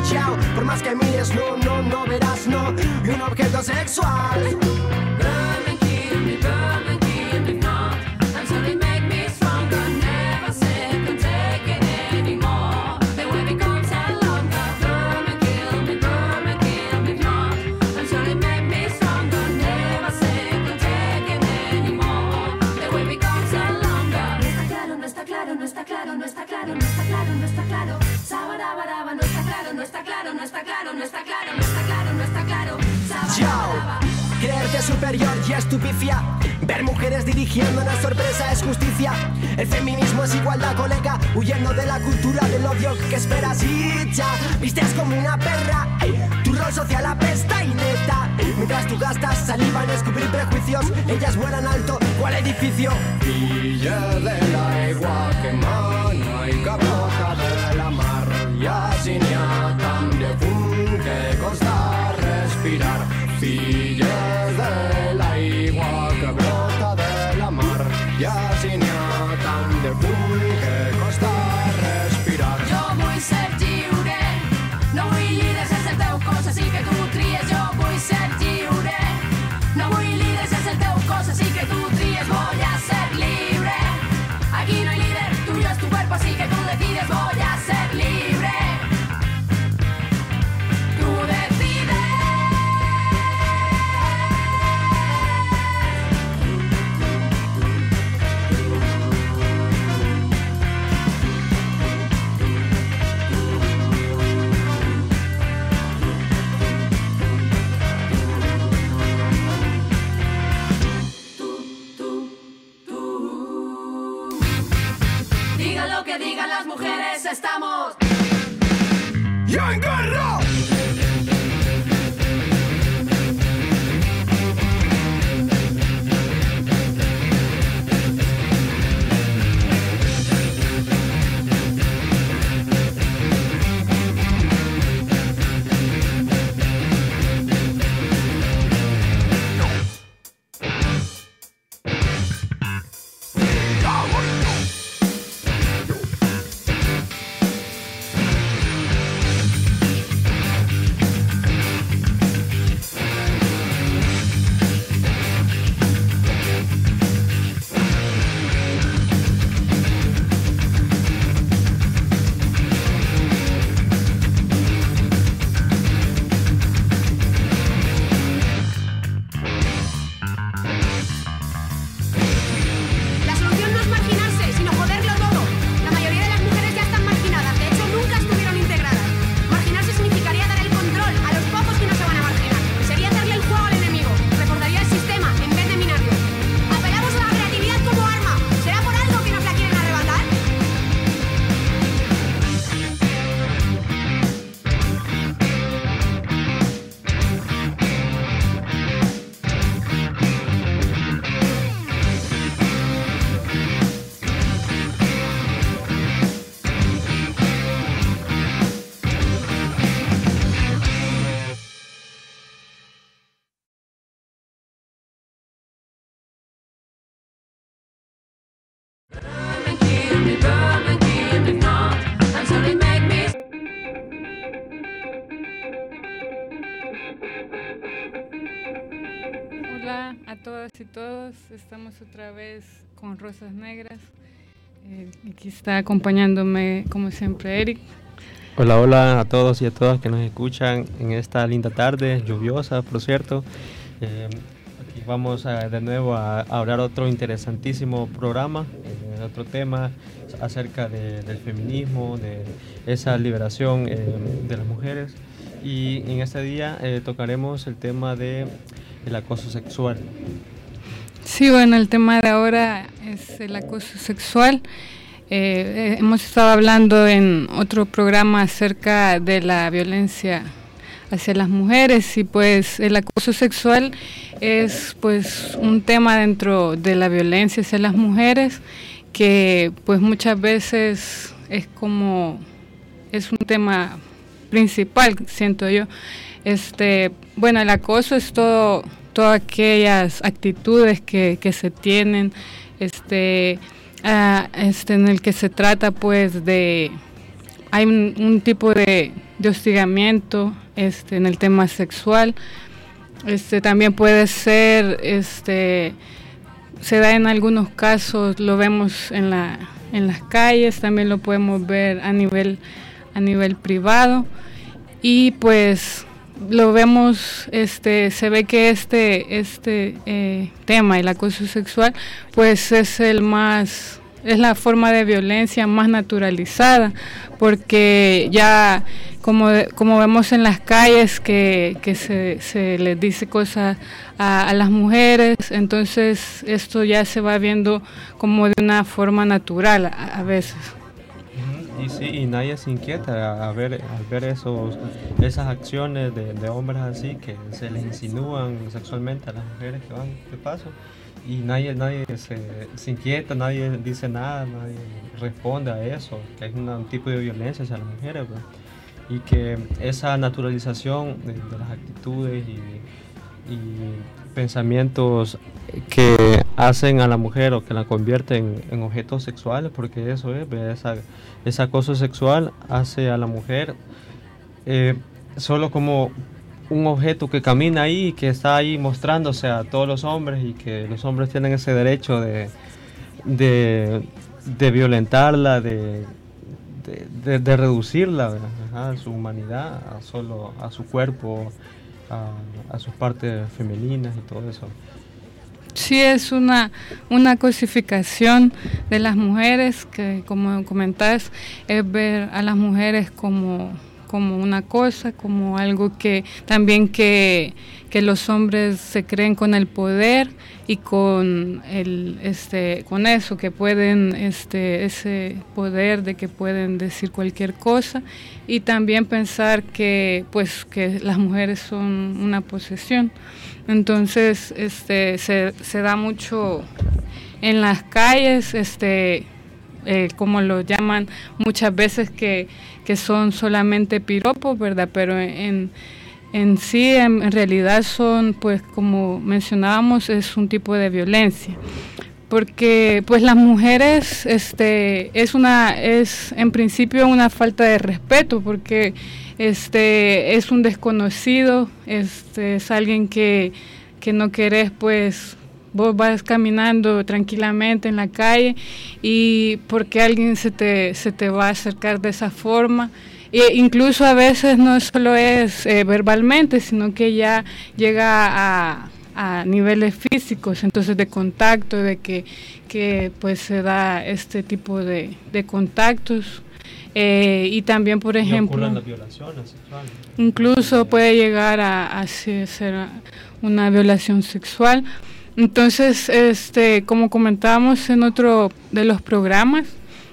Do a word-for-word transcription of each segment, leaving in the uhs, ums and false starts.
chao. Por más que mires, no, no, no verás, no, y un objeto sexual. Creerte superior y es tu pifia. Ver mujeres dirigiendo una sorpresa es justicia. El feminismo es igualdad, colega. Huyendo de la cultura del odio que esperas y ya. Vistes como una perra. Tu rol social apesta y neta. Mientras tú gastas saliva en escupir prejuicios, ellas vuelan alto. ¿Cuál edificio? Villa de la igua que mana y cabrota de la mar. Y así ni a tan de fum que costa respirar. Filles de la igua que brota de la mar. Y así ni a tan de fum que costa respirar. Jo vull ser lliure, no vull líders sense el teu cos, així que tu tries. Jo vull ser lliure, no vull líders sense el teu cos, així que tu tries. Voy a ser libre, aquí no hay líder, tuyo es tu cuerpo, así que tú decides. Voy a ser libre, tú decides. Digan lo que digan las mujeres, estamos ¡ya en guerra! Hola a todas y todos, estamos otra vez con Rosas Negras. Eh, aquí está acompañándome como siempre Eric. Hola, hola a todos y a todas que nos escuchan en esta linda tarde, lluviosa por cierto. Eh, aquí vamos a, de nuevo a, a hablar otro interesantísimo programa, eh, otro tema acerca de, del feminismo, de esa liberación eh, de las mujeres. Y en este día eh, tocaremos el tema de el acoso sexual. Sí, bueno, el tema de ahora es el acoso sexual. Eh, hemos estado hablando en otro programa acerca de la violencia hacia las mujeres y pues el acoso sexual es pues un tema dentro de la violencia hacia las mujeres que pues muchas veces es como es un tema principal, siento yo. Este, bueno, el acoso es todo, todas aquellas actitudes que, que se tienen, este, uh, este, en el que se trata, pues, de, hay un, un tipo de, de hostigamiento este, en el tema sexual. Este, también puede ser, este, se da en algunos casos, lo vemos en la, en las calles, también lo podemos ver a nivel, a nivel privado, y pues lo vemos, este, se ve que este, este eh, tema, el acoso sexual, pues es el más, es la forma de violencia más naturalizada, porque ya como, como vemos en las calles que, que se, se les dice cosas a, a las mujeres, entonces esto ya se va viendo como de una forma natural a, a veces. Y sí, y nadie se inquieta a ver, al ver esos, esas acciones de, de hombres así que se les insinúan sexualmente a las mujeres que van de paso, y nadie, nadie se, se inquieta, nadie dice nada, nadie responde a eso, que hay una, un tipo de violencia hacia las mujeres, ¿verdad? Y que esa naturalización de, de las actitudes y, y pensamientos que hacen a la mujer o que la convierten en objetos sexuales, porque eso es, esa, ese acoso sexual hace a la mujer eh, solo como un objeto que camina ahí y que está ahí mostrándose a todos los hombres, y que los hombres tienen ese derecho de, de, de violentarla, de, de, de, de reducirla, ¿verdad? A su humanidad, a solo a su cuerpo, a, a sus partes femeninas y todo eso. Sí, es una, una cosificación de las mujeres que, como comentás, es ver a las mujeres como, como una cosa, como algo que también que, que los hombres se creen con el poder y con el este con eso que pueden este ese poder de que pueden decir cualquier cosa, y también pensar que pues que las mujeres son una posesión. Entonces este se, se da mucho en las calles, este eh, como lo llaman muchas veces, que, que son solamente piropos, ¿verdad? Pero en, en sí, en, en realidad son, pues como mencionábamos, es un tipo de violencia. Porque pues las mujeres este es una es en principio una falta de respeto, porque este es un desconocido, este es alguien que, que no querés, pues vos vas caminando tranquilamente en la calle y porque alguien se te se te va a acercar de esa forma. E incluso a veces no solo es eh, verbalmente, sino que ya llega a a niveles físicos, entonces de contacto, de que, que pues se da este tipo de, de contactos, eh, y también, por ejemplo, las violaciones sexuales. Incluso puede llegar a, a ser una violación sexual. Entonces, este, como comentábamos en otro de los programas,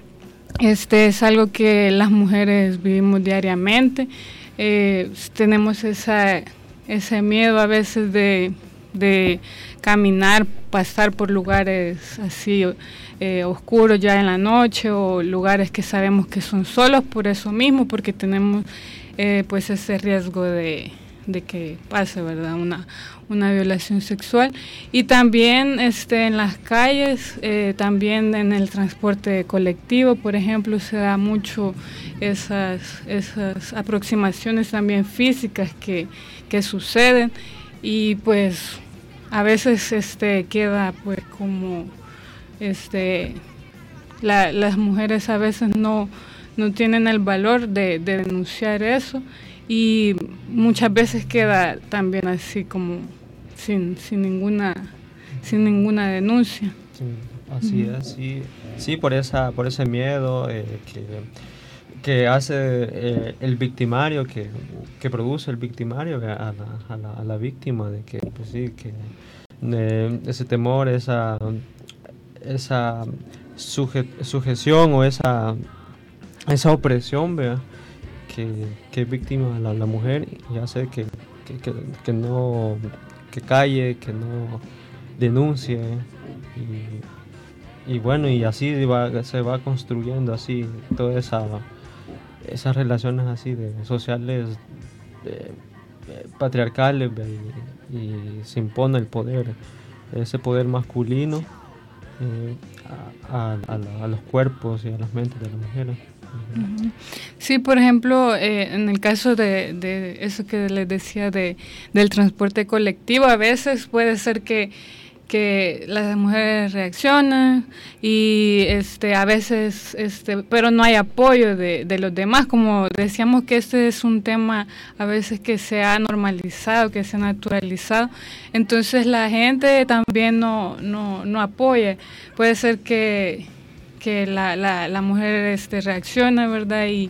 este es algo que las mujeres vivimos diariamente. Eh, tenemos esa, ese miedo a veces de de caminar, pasar por lugares así eh, oscuros ya en la noche, o lugares que sabemos que son solos por eso mismo, porque tenemos eh, pues ese riesgo de, de que pase, ¿verdad? Una, una violación sexual. Y también este, en las calles, eh, también en el transporte colectivo, por ejemplo, se da mucho esas, esas aproximaciones también físicas que, que suceden, y pues a veces este queda pues como este la, las mujeres a veces no no tienen el valor de, de denunciar eso, y muchas veces queda también así como sin sin ninguna sin ninguna denuncia. Sí, así uh-huh. es, sí, sí, por esa por ese miedo eh, que que hace eh, el victimario, que, que produce el victimario a la, a la, a la víctima, de que, pues sí, que eh, ese temor, esa, esa suje, sujeción o esa, esa opresión, ¿verdad? Que, que es víctima la, la mujer, y hace que, que, que, que no, que calle, que no denuncie, y, y bueno, y así va, se va construyendo así toda esa esas relaciones así de sociales eh, patriarcales, y, y se impone el poder, ese poder masculino eh, a, a, a, la, a los cuerpos y a las mentes de las mujeres. Uh-huh. Sí, por ejemplo, eh, en el caso de, de eso que les decía de, del transporte colectivo, a veces puede ser que, que las mujeres reaccionan y este, a veces, este, pero no hay apoyo de, de los demás. Como decíamos que este es un tema a veces que se ha normalizado, que se ha naturalizado, entonces la gente también no, no, no apoya. Puede ser que que la, la, la mujer este, reacciona, ¿verdad? Y,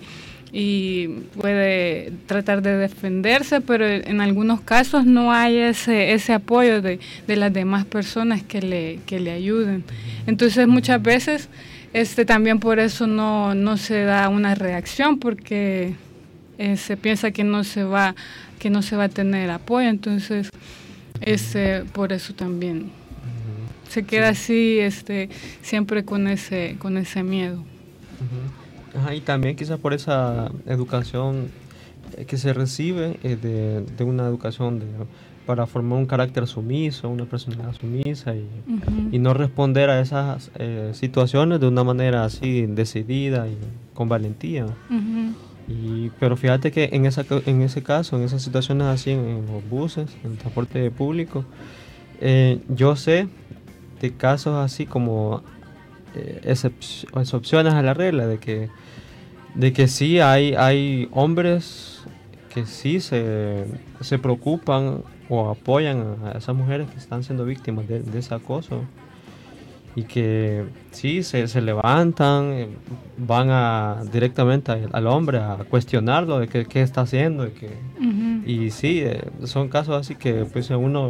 y puede tratar de defenderse, pero en algunos casos no hay ese, ese apoyo de, de las demás personas que le, que le ayuden. Entonces muchas veces este, también por eso no, no se da una reacción, porque eh, se piensa que no se va, que no se va a tener apoyo, entonces este, por eso también se queda así, este, siempre con ese, con ese miedo. Uh-huh. Ajá, y también quizás por esa educación que se recibe eh, de, de una educación de, para formar un carácter sumiso, una personalidad sumisa y, uh-huh. y no responder a esas eh, situaciones de una manera así decidida y con valentía. Uh-huh. Y, pero fíjate que en, esa, en ese caso, en esas situaciones así, en, en los buses, en el transporte público, eh, yo sé de casos así como eh, excep- excepciones a la regla, de que de que sí hay hay hombres que sí se, se preocupan o apoyan a esas mujeres que están siendo víctimas de, de ese acoso, y que sí se, se levantan, eh, van a directamente a, al hombre a cuestionarlo de qué, qué está haciendo, de que, uh-huh. y sí, eh, son casos así que pues uno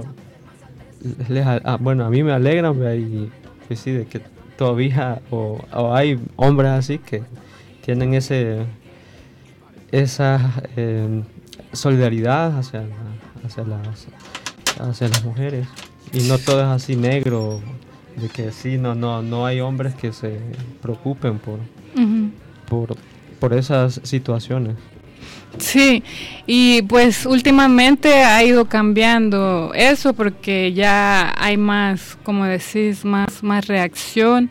Les, a, bueno, a mí me alegran, y pues sí, de que todavía o, o hay hombres así que tienen ese esa eh, solidaridad hacia, la, hacia, las, hacia las mujeres, y no todo es así negro, de que sí, no no no hay hombres que se preocupen por, uh-huh. por, por esas situaciones. Sí, y pues últimamente ha ido cambiando eso, porque ya hay más, como decís, más, más reacción,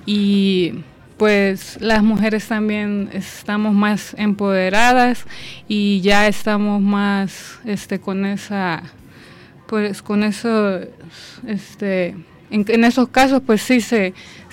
y pues las mujeres también estamos más empoderadas y ya estamos más este con esa, pues con eso, este, en, en esos casos pues sí se,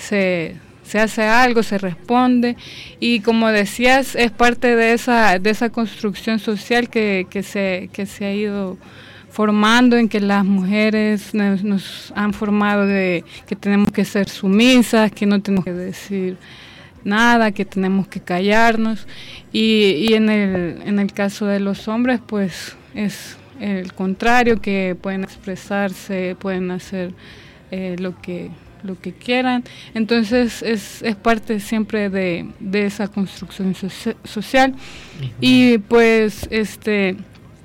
se se hace algo, se responde, y como decías, es parte de esa de esa construcción social que, que se que se ha ido formando, en que las mujeres nos, nos han formado de que tenemos que ser sumisas, que no tenemos que decir nada, que tenemos que callarnos, y, y en el en el caso de los hombres pues es el contrario, que pueden expresarse, pueden hacer eh, lo que lo que quieran. Entonces es, es parte siempre de, de esa construcción so- social. Uh-huh. Y pues este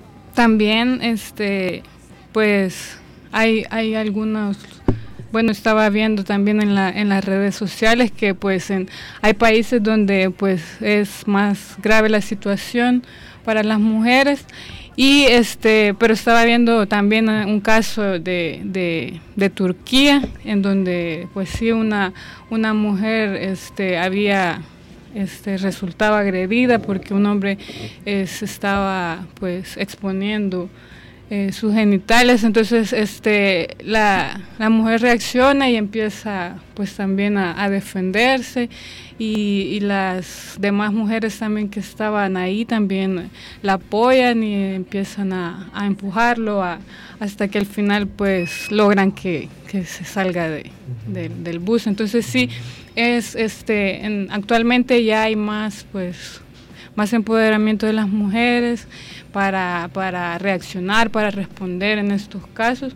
también este pues hay hay algunos, bueno, estaba viendo también en la en las redes sociales que pues en hay países donde pues es más grave la situación para las mujeres. Y este, pero estaba viendo también un caso de, de, de Turquía, en donde pues sí una, una mujer este, había este, resultaba agredida porque un hombre eh, se estaba pues exponiendo eh, sus genitales. Entonces este, la, la mujer reacciona y empieza pues también a, a defenderse. Y, y las demás mujeres también que estaban ahí también la apoyan y empiezan a, a empujarlo a, hasta que al final pues logran que, que se salga de, de, del bus. Entonces sí, es este en, actualmente ya hay más pues más empoderamiento de las mujeres para, para reaccionar, para responder en estos casos.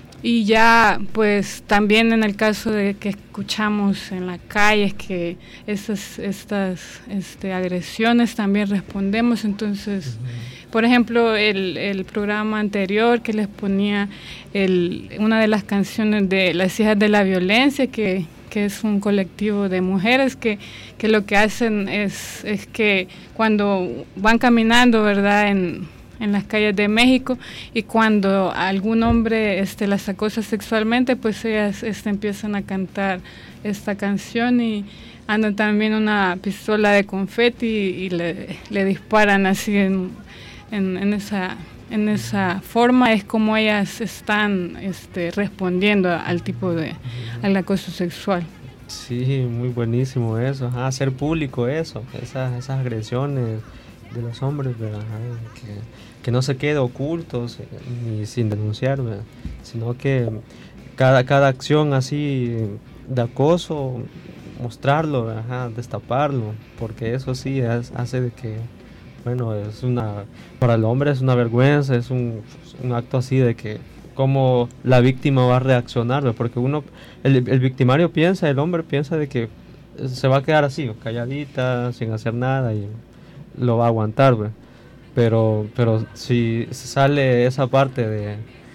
Y ya pues también en el caso de que escuchamos en la calle que esas, estas este, agresiones también respondemos. Entonces, uh-huh. por ejemplo, el, el programa anterior que les ponía el, una de las canciones de Las Hijas de la Violencia, que, que es un colectivo de mujeres que, que lo que hacen es, es que cuando van caminando, ¿verdad?, en en las calles de México, y cuando algún hombre este, las acosa sexualmente, pues ellas este, empiezan a cantar esta canción, y anda también una pistola de confeti y, y le, le disparan así en, en, en esa en esa forma. Es como ellas están este, respondiendo al tipo de al acoso sexual. Sí, muy buenísimo eso, ajá, hacer público eso, esas, esas agresiones de los hombres, ¿verdad? Que, que no se quede ocultos ni sin denunciar, ¿verdad? Sino que cada, cada acción así de acoso, mostrarlo, ajá, destaparlo, porque eso sí es, hace de que, bueno, es una, para el hombre es una vergüenza, es un, un acto así de que cómo la víctima va a reaccionar, ¿verdad? Porque uno, el, el victimario piensa, el hombre piensa de que se va a quedar así, calladita, sin hacer nada y lo va a aguantar, ¿verdad? Pero, pero si sale esa parte de,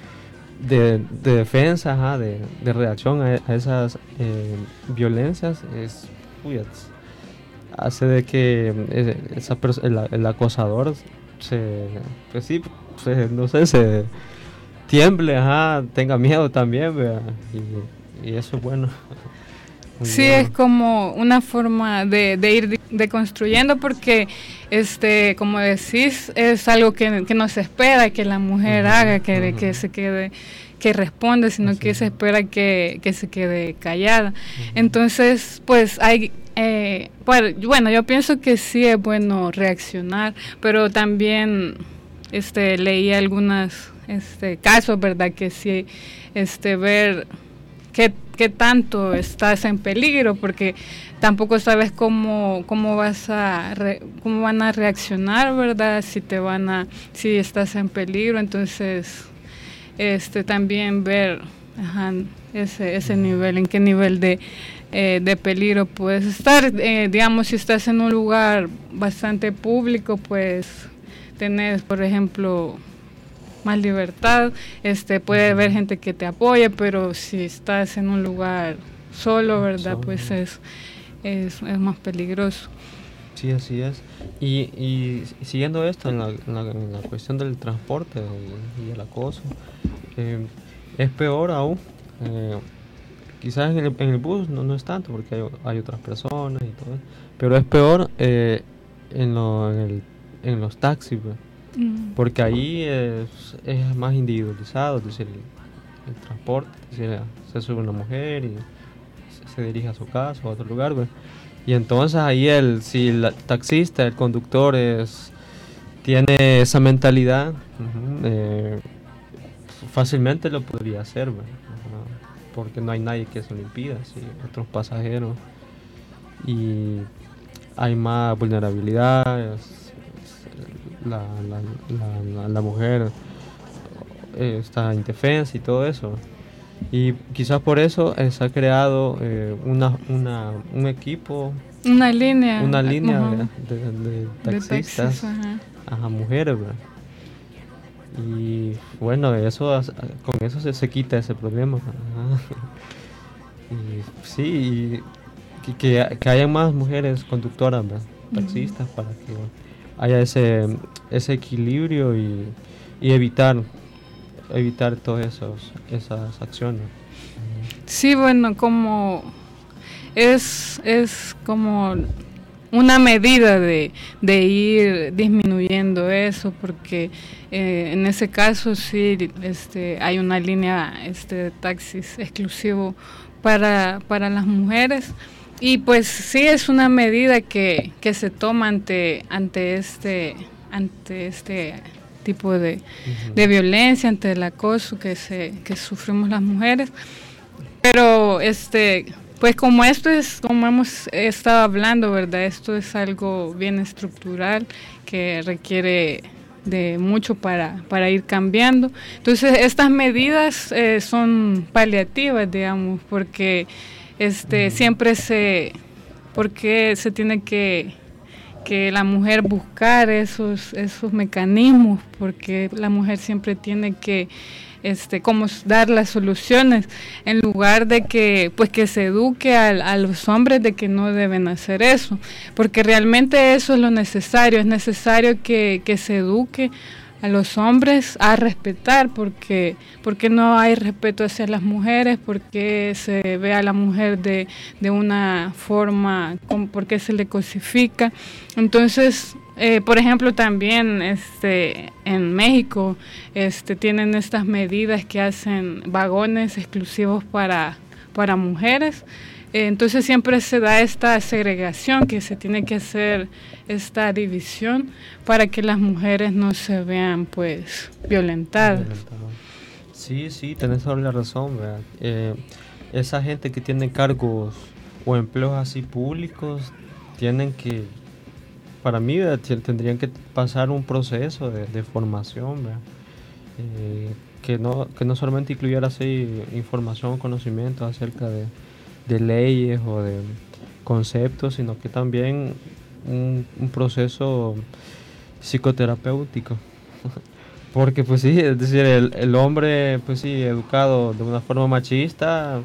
de, de defensa, ajá, de, de reacción a, a esas eh, violencias, es, uy, es, hace de que esa el, el acosador se, pues sí, se, no sé, se tiemble, ajá, tenga miedo también, ¿verdad? Y, y eso es bueno. Sí, bien. Es como una forma de, de ir deconstruyendo, porque este, como decís, es algo que, que no se espera que la mujer uh-huh, haga, que, uh-huh. que se quede, que responde, sino Así. que se espera que, que se quede callada. Uh-huh. Entonces, pues hay eh, bueno, yo pienso que sí es bueno reaccionar, pero también este leí algunos este casos, ¿verdad? Que sí, este ver qué qué tanto estás en peligro, porque tampoco sabes cómo cómo vas a re, cómo van a reaccionar, ¿verdad? Si te van a si estás en peligro, entonces este también ver ajá, ese ese nivel, en qué nivel de eh, de peligro puedes estar, eh, digamos, si estás en un lugar bastante público, pues tenés, por ejemplo, más libertad, este puede haber gente que te apoye, pero si estás en un lugar solo, ¿verdad? Pues es, es, es más peligroso. Sí, así es. Y, y siguiendo esto en la, en la, en la cuestión del transporte y, y el acoso, eh, es peor aún. Eh, quizás en el, en el bus no, no es tanto, porque hay, hay otras personas y todo eso, pero es peor eh, en, lo, en, el, en los taxis, ¿verdad? Porque ahí es, es más individualizado, es decir, el, el transporte, es decir, se sube una mujer y se, se dirige a su casa o a otro lugar, ¿verdad? Y entonces ahí el, si el taxista, el conductor es, tiene esa mentalidad, uh-huh, eh, fácilmente lo podría hacer, ¿verdad? Uh-huh, porque no hay nadie que se lo impida, ¿sí? Otros pasajeros, y hay más vulnerabilidad. La, la, la, la, la mujer eh, está indefensa y todo eso, y quizás por eso eh, se ha creado eh, una, una, un equipo, una línea una línea uh-huh. de, de, de taxistas de taxis, uh-huh. a mujeres, ¿verdad? Y bueno, eso con eso se, se quita ese problema. Y sí, y que, que, que haya más mujeres conductoras, ¿verdad? Taxistas, uh-huh. para que haya ese ese equilibrio y, y evitar evitar todas esos esas acciones. Sí, bueno, como es es como una medida de, de ir disminuyendo eso, porque eh, en ese caso sí este hay una línea este de taxis exclusivo para para las mujeres. Y pues sí es una medida que, que se toma ante ante este ante este tipo de, uh-huh. de violencia, ante el acoso que se que sufrimos las mujeres. Pero este pues como esto es, como hemos estado hablando, ¿verdad? Esto es algo bien estructural que requiere de mucho para, para ir cambiando. Entonces estas medidas eh, son paliativas, digamos, porque este siempre se porque se tiene que que la mujer buscar esos esos mecanismos, porque la mujer siempre tiene que este, cómo dar las soluciones, en lugar de que, pues, que se eduque a, a los hombres de que no deben hacer eso, porque realmente eso es lo necesario, es necesario que, que se eduque a los hombres a respetar, porque, porque no hay respeto hacia las mujeres, porque se ve a la mujer de, de una forma, porque se le cosifica. Entonces, eh, por ejemplo, también este, en México este, tienen estas medidas que hacen vagones exclusivos para, para mujeres. Entonces siempre se da esta segregación, que se tiene que hacer esta división para que las mujeres no se vean pues violentadas. Sí, sí, tenés toda la razón, ¿verdad? Eh, esa gente que tiene cargos o empleos así públicos tienen que, para mí, ¿verdad?, tendrían que pasar un proceso de, de formación, ¿verdad? Eh, que no que no solamente incluyera así información, conocimiento acerca de de leyes o de conceptos, sino que también un, un proceso psicoterapéutico. Porque pues sí, es decir, el, el hombre pues sí, educado de una forma machista,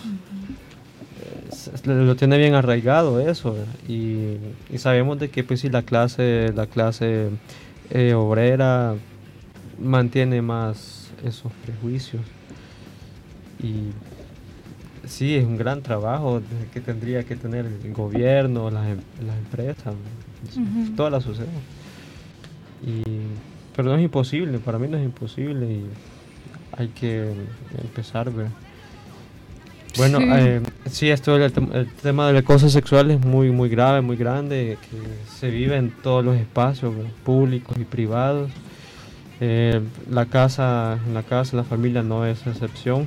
uh-huh. eh, lo tiene bien arraigado eso, y, y sabemos de que pues sí, la clase, la clase eh, obrera mantiene más esos prejuicios. Y sí, es un gran trabajo que tendría que tener el gobierno, las, las empresas, uh-huh. toda la sociedad. Y, pero no es imposible, para mí no es imposible y hay que empezar, ¿verdad? Bueno, sí, eh, sí esto, el, el tema del acoso sexual es muy, muy grave, muy grande, que se vive en todos los espacios, ¿verdad?, públicos y privados. Eh, la casa, en la casa, la familia no es excepción.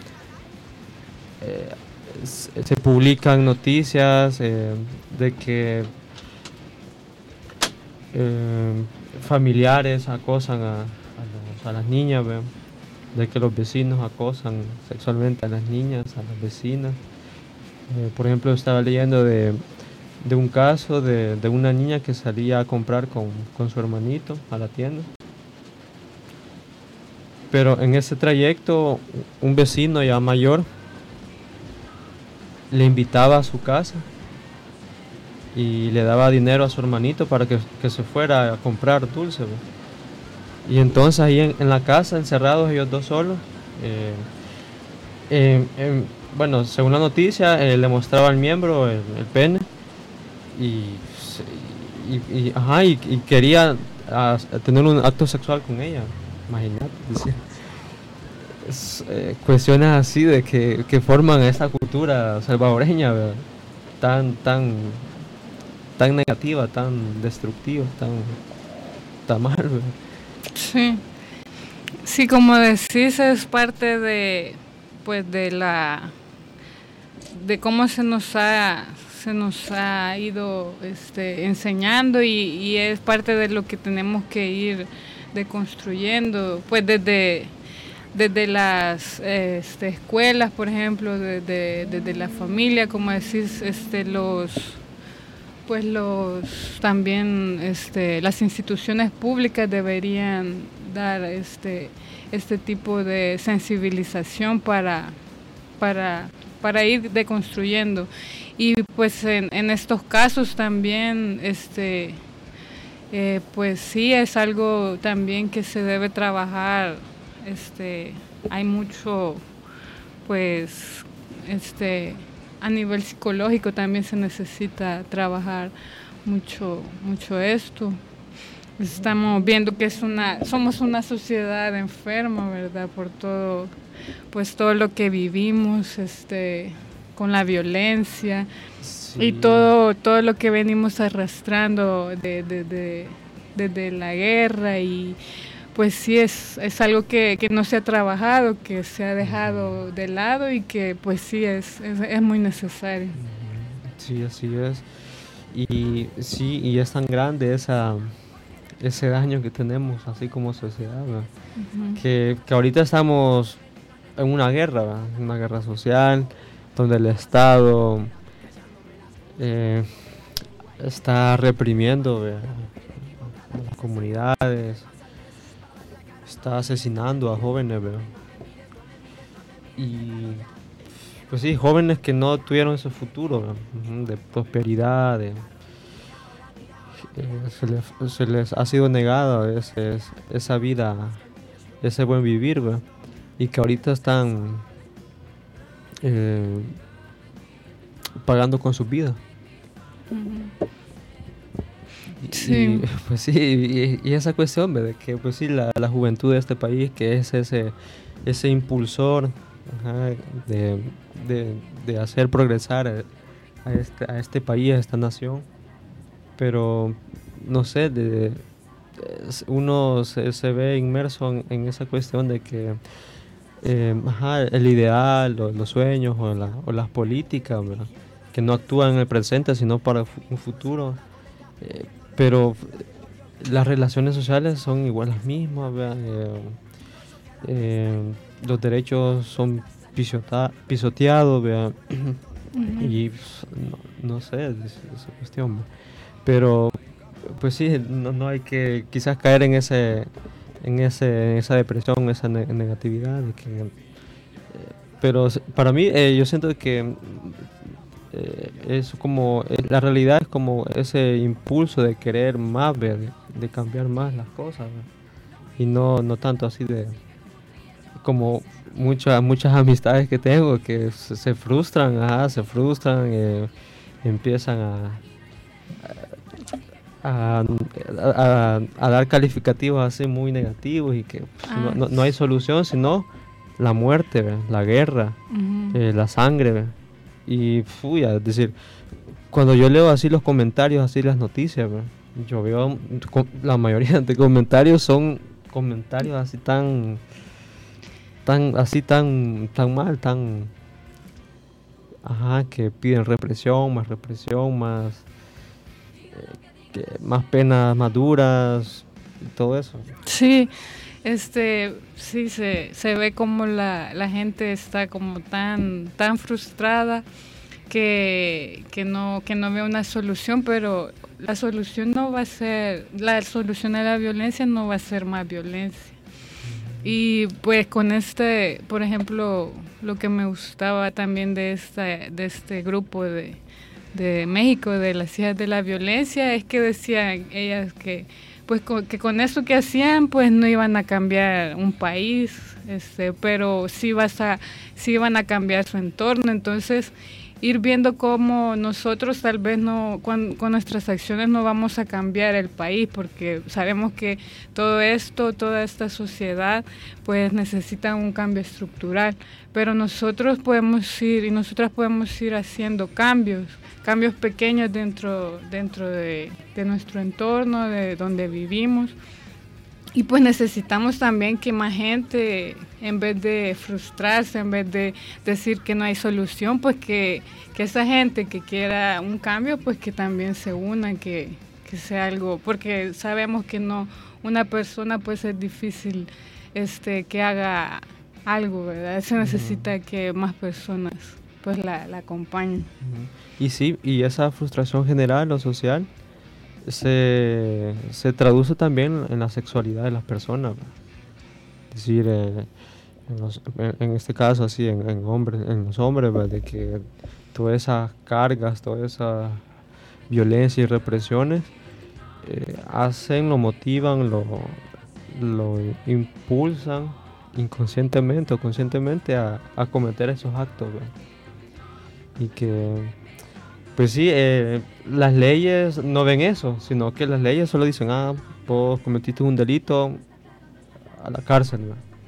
Eh, se publican noticias eh, de que eh, familiares acosan a, a, los, a las niñas, ¿ve?, de que los vecinos acosan sexualmente a las niñas, a las vecinas. Eh, por ejemplo, estaba leyendo de, de un caso de, de una niña que salía a comprar con, con su hermanito a la tienda. Pero en ese trayecto, un vecino ya mayor le invitaba a su casa y le daba dinero a su hermanito para que, que se fuera a comprar dulce, ¿ve? Y entonces ahí en, en la casa, encerrados ellos dos solos, eh, eh, eh, bueno, según la noticia, eh, le mostraba el miembro, el, el pene, y, y, y, ajá, y, y quería a, a tener un acto sexual con ella, imagínate, decía. Es, eh, cuestiones así de que, que forman esa cultura salvadoreña, ¿verdad?, tan tan tan negativa, tan destructiva, tan, tan mal, ¿verdad? Sí, sí, como decís, es parte de, pues, de la, de cómo se nos ha, se nos ha ido, este, enseñando y, y es parte de lo que tenemos que ir deconstruyendo, pues, desde, desde las, este, escuelas, por ejemplo, desde, desde la familia, como decís, este, los pues los también este, las instituciones públicas deberían dar este este tipo de sensibilización para para para ir deconstruyendo, y pues en, en estos casos también este eh, pues sí es algo también que se debe trabajar. Este hay mucho pues este a nivel psicológico también se necesita trabajar mucho mucho esto. Estamos viendo que es una somos una sociedad enferma, ¿verdad?, por todo pues todo lo que vivimos este con la violencia, sí, y todo todo lo que venimos arrastrando de de, de, de, de la guerra, y pues sí es, es algo que, que no se ha trabajado, que se ha dejado de lado y que pues sí es, es, es muy necesario. Sí, así es. Y sí, y es tan grande esa, ese daño que tenemos así como sociedad, ¿verdad? Uh-huh. que, que ahorita estamos en una guerra, ¿verdad?, una guerra social, donde el Estado eh, está reprimiendo, ¿verdad?, a las comunidades, está asesinando a jóvenes, ¿verdad?, y pues sí, jóvenes que no tuvieron ese futuro de prosperidad, de, eh, se, les, se les ha sido negada ese, esa vida, ese buen vivir, ¿verdad? Y que ahorita están eh, pagando con su vida. Uh-huh. Sí. Y, pues sí, y, y esa cuestión de que pues sí, la, la juventud de este país, que es ese, ese impulsor, ajá, de, de, de hacer progresar a este, a este país, a esta nación, pero no sé, de, de, uno se, se ve inmerso en, en esa cuestión de que eh, ajá, el ideal, los, los sueños o, la, o las políticas, ¿verdad?, que no actúan en el presente sino para un futuro, eh, pero las relaciones sociales son igual las mismas, eh, eh, los derechos son pisota, pisoteados, uh-huh. y no, no sé, es, esa cuestión, pero pues sí, no, no hay que quizás caer en ese en ese en esa depresión, esa ne- negatividad de que, eh, pero para mí eh, yo siento que Eh, es como eh, la realidad es como ese impulso de querer más, ver, de, de cambiar más las cosas, ¿verdad? Y no no tanto así de como muchas muchas amistades que tengo que se, se frustran, ajá, se frustran, eh, empiezan a a, a, a a dar calificativos así muy negativos y que pues, ah, no, no, no hay solución sino la muerte, ¿verdad?, la guerra, uh-huh. eh, la sangre, ¿verdad? Y fui a decir, cuando yo leo así los comentarios, así las noticias, ¿verdad?, yo veo la mayoría de comentarios son comentarios así tan, tan, así tan, tan mal, tan, ajá, que piden represión, más represión, más, eh, que, más penas más duras, y todo eso. Sí. Este, sí, se, se ve como la, la gente está como tan, tan frustrada que, que, no, que no ve una solución, pero la solución no va a ser, la solución a la violencia no va a ser más violencia. Y pues con este, por ejemplo, lo que me gustaba también de, esta, de este grupo de, de México, de las hijas de la violencia, es que decían ellas que pues con, que con eso que hacían pues no iban a cambiar un país, este, pero sí, vas a, sí iban a cambiar su entorno. Entonces ir viendo cómo nosotros tal vez no con, con nuestras acciones no vamos a cambiar el país, porque sabemos que todo esto, toda esta sociedad pues necesita un cambio estructural, pero nosotros podemos ir y nosotras podemos ir haciendo cambios cambios pequeños dentro dentro de, de nuestro entorno, de donde vivimos. Y pues necesitamos también que más gente, en vez de frustrarse, en vez de decir que no hay solución, pues que, que esa gente que quiera un cambio, pues que también se una, que, que sea algo, porque sabemos que no, una persona pues es difícil este, que haga algo, ¿verdad? Se necesita uh-huh. que más personas pues la, la acompañen. Uh-huh. Y sí, y esa frustración general o social se, se traduce también en la sexualidad de las personas, ¿verdad? Es decir, eh, en, los, en este caso así en, en hombres, en los hombres, ¿verdad?, de que todas esas cargas, toda esa violencia y represiones eh, hacen, lo motivan, lo, lo impulsan inconscientemente o conscientemente a, a cometer esos actos, ¿verdad? Y que pues sí, eh, las leyes no ven eso, sino que las leyes solo dicen, ah, vos cometiste un delito, a la cárcel,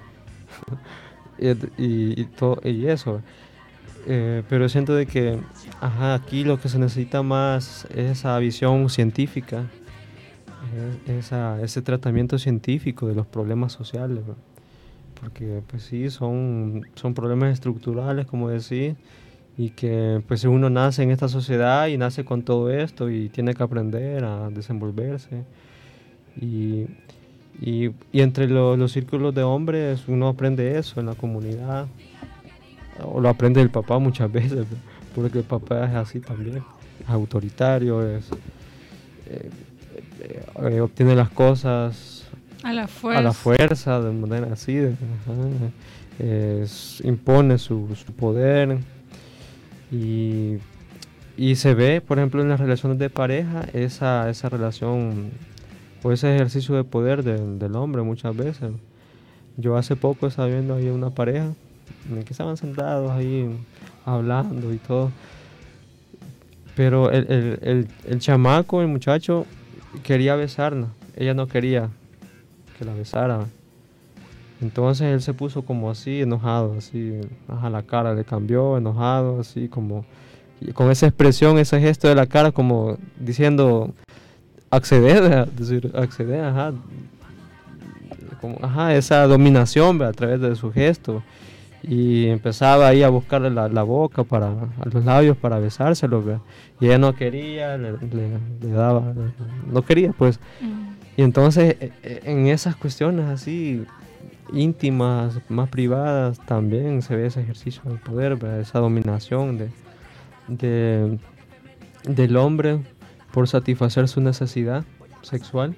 y, y, y, todo, y eso. Eh, pero siento de que, ajá, aquí lo que se necesita más es esa visión científica, es, esa, ese tratamiento científico de los problemas sociales, ¿verdad? Porque pues sí, son, son problemas estructurales, como decís, y que pues uno nace en esta sociedad y nace con todo esto y tiene que aprender a desenvolverse y, y, y entre lo, los círculos de hombres uno aprende eso en la comunidad, o lo aprende el papá muchas veces, porque el papá es así también, es autoritario, es, eh, eh, eh, obtiene las cosas a la fuerza, a la fuerza de manera así, de, ajá, eh, impone su, su poder y, y se ve, por ejemplo, en las relaciones de pareja, esa, esa relación o ese ejercicio de poder de, del hombre muchas veces. Yo hace poco estaba viendo ahí una pareja en que estaban sentados ahí hablando y todo, pero el, el, el, el chamaco, el muchacho, quería besarla, ella no quería que la besara. Entonces él se puso como así, enojado, así, ajá, la cara le cambió, enojado, así como, y con esa expresión, ese gesto de la cara, como diciendo, acceder, decir, acceder, ajá, como, ajá, esa dominación, ¿ve? A través de su gesto. Y empezaba ahí a buscarle la, la boca, para, a los labios para besárselo, ¿ve? Y ella no quería, le, le, le daba, le, no quería, pues. Mm. Y entonces, en esas cuestiones así íntimas, más privadas, también se ve ese ejercicio del poder, ¿ve? Esa dominación de, de, del hombre por satisfacer su necesidad sexual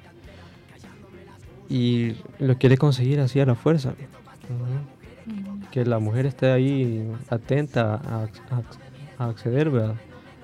y lo quiere conseguir así a la fuerza. Uh-huh. Uh-huh. Que la mujer esté ahí atenta a, a, a acceder, ¿verdad?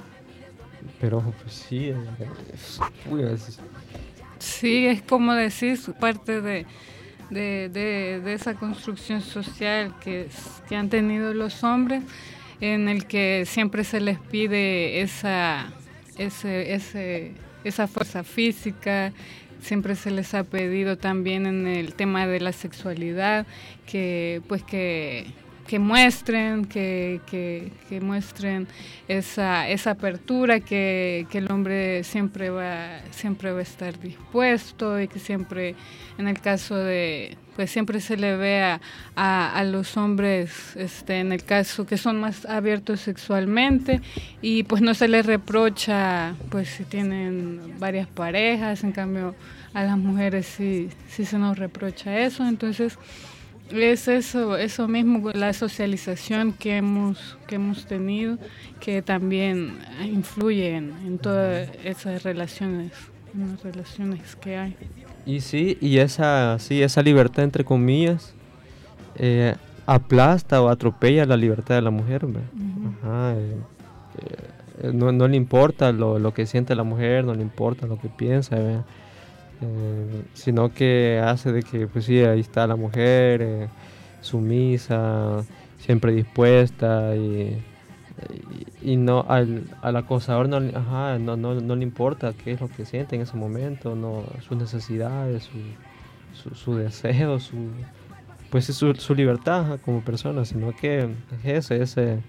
Pero pues sí, es, uy, es, sí, es como decir, parte de, de, de, de esa construcción social que, que han tenido los hombres, en el que siempre se les pide esa, ese, ese, esa fuerza física. Siempre se les ha pedido también en el tema de la sexualidad que pues que, que muestren, que, que, que muestren esa, esa apertura, que, que el hombre siempre va, siempre va a estar dispuesto y que siempre, en el caso de, pues siempre se le ve a, a, a los hombres, este, en el caso que son más abiertos sexualmente y pues no se les reprocha pues si tienen varias parejas, en cambio a las mujeres sí, sí se nos reprocha eso. Entonces es eso, eso mismo, la socialización que hemos, que hemos tenido, que también influye en, en todas esas relaciones, en las relaciones que hay. Y sí, y esa, sí, esa libertad entre comillas eh, aplasta o atropella la libertad de la mujer, ¿verdad? Uh-huh. Ajá, eh, eh, no, no le importa lo, lo que siente la mujer, no le importa lo que piensa, ¿verdad? Eh, sino que hace de que pues sí, ahí está la mujer eh, sumisa, siempre dispuesta y, y, y no al, al acosador no, ajá, no, no, no le importa qué es lo que siente en ese momento, no, sus necesidades, su, su, su deseo, su, pues su, su libertad, ajá, como persona, sino que es ese, ese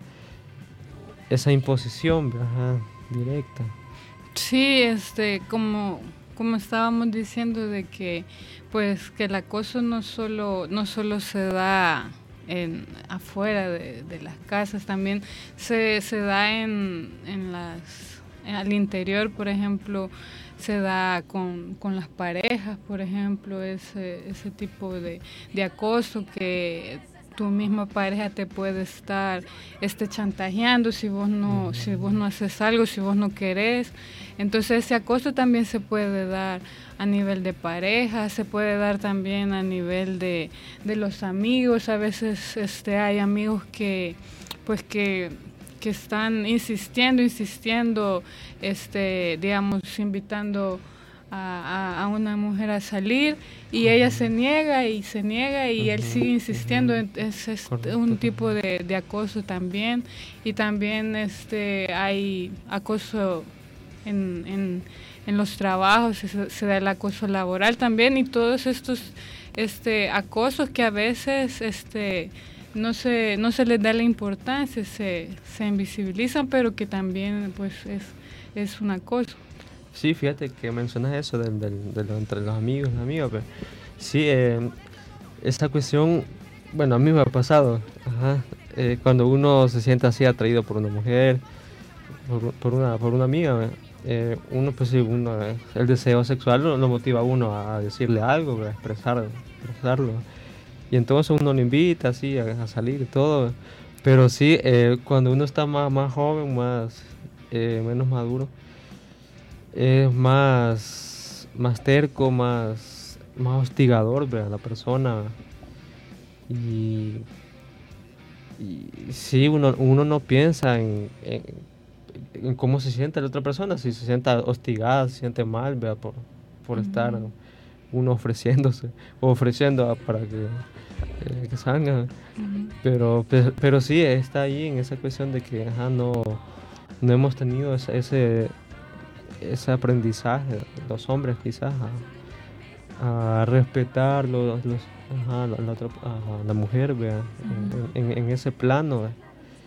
esa imposición, ajá, directa. Sí, este, como como estábamos diciendo de que pues que el acoso no solo no solo se da en afuera de, de las casas, también se, se da en, en las en, al interior, por ejemplo, se da con, con las parejas, por ejemplo, ese ese tipo de, de acoso que tu misma pareja te puede estar este chantajeando si vos no si vos no haces algo, si vos no querés. Entonces ese acoso también se puede dar a nivel de pareja, se puede dar también a nivel de, de los amigos. A veces este hay amigos que pues que que están insistiendo, insistiendo, este digamos invitando A, a, a una mujer a salir y uh-huh. ella se niega y se niega y uh-huh. él sigue insistiendo. Uh-huh. es, es un tipo de, de acoso también. Y también este hay acoso en, en, en los trabajos, se, se da el acoso laboral también, y todos estos este acosos que a veces este no se no se les da la importancia, se, se invisibilizan, pero que también pues es, es un acoso. Sí, fíjate que mencionas eso de, de, de, de entre los amigos, las amigas, pero sí, eh, esta cuestión, bueno, a mí me ha pasado, ajá, eh, cuando uno se siente así atraído por una mujer, por, por una por una amiga, eh, uno pues sí, uno, el deseo sexual lo, lo motiva a uno a decirle algo, a expresar, expresarlo, y entonces uno lo invita así a, a salir y todo, pero sí, eh, cuando uno está más, más joven, más eh, menos maduro, es más, más terco, más más hostigador, ¿verdad? A la persona. Y, y sí, uno, uno no piensa en, en, en cómo se siente la otra persona, si se siente hostigada, se siente mal, ¿verdad? Por, por uh-huh. estar uno ofreciéndose o ofreciendo para que, eh, que salga. Uh-huh. Pero, pero, pero sí, está ahí en esa cuestión de que ajá, no, no hemos tenido ese, ese, ese aprendizaje, los hombres quizás, a, a respetar los, los, ajá, la, la, otra, ajá, la mujer, ¿verdad? Uh-huh. en, en, en ese plano. ¿verdad?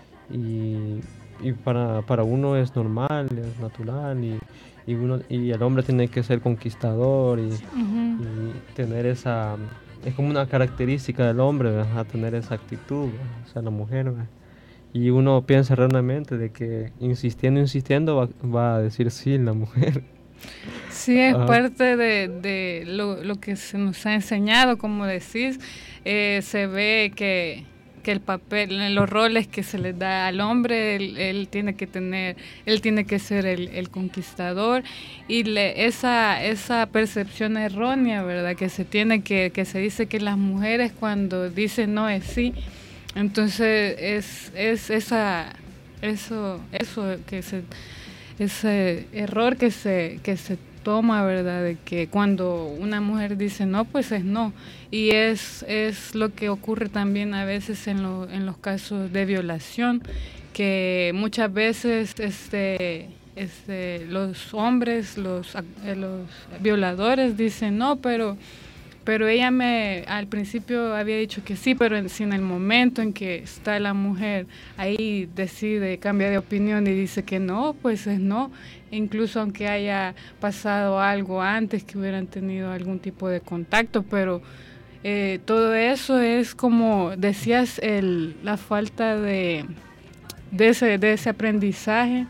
Y, y para, para uno es normal, es natural y Y, uno, y el hombre tiene que ser conquistador y, uh-huh. y tener esa, es como una característica del hombre, ¿verdad? Tener esa actitud, ¿verdad? O sea, la mujer, ¿verdad? Y uno piensa erróneamente de que insistiendo, insistiendo va, va a decir sí la mujer. Sí, es uh-huh. parte de, de lo, lo que se nos ha enseñado, como decís, eh, se ve que que el papel, los roles que se le da al hombre, él, él tiene que tener, él tiene que ser el, el conquistador y le, esa esa percepción errónea, ¿verdad? Que se tiene que que se dice que las mujeres cuando dicen no es sí, entonces es es esa eso eso que se ese error que se que se toma, ¿verdad? De que cuando una mujer dice no, pues es no. Y es, es lo que ocurre también a veces en, lo, en los casos de violación, que muchas veces este, este, los hombres, los, los violadores dicen no, pero, pero ella me al principio había dicho que sí, pero en, si en el momento en que está la mujer ahí decide, cambia de opinión y dice que no, pues es no. Incluso aunque haya pasado algo antes, que hubieran tenido algún tipo de contacto, pero eh, todo eso es como decías, el, la falta de, de, ese, de ese aprendizaje,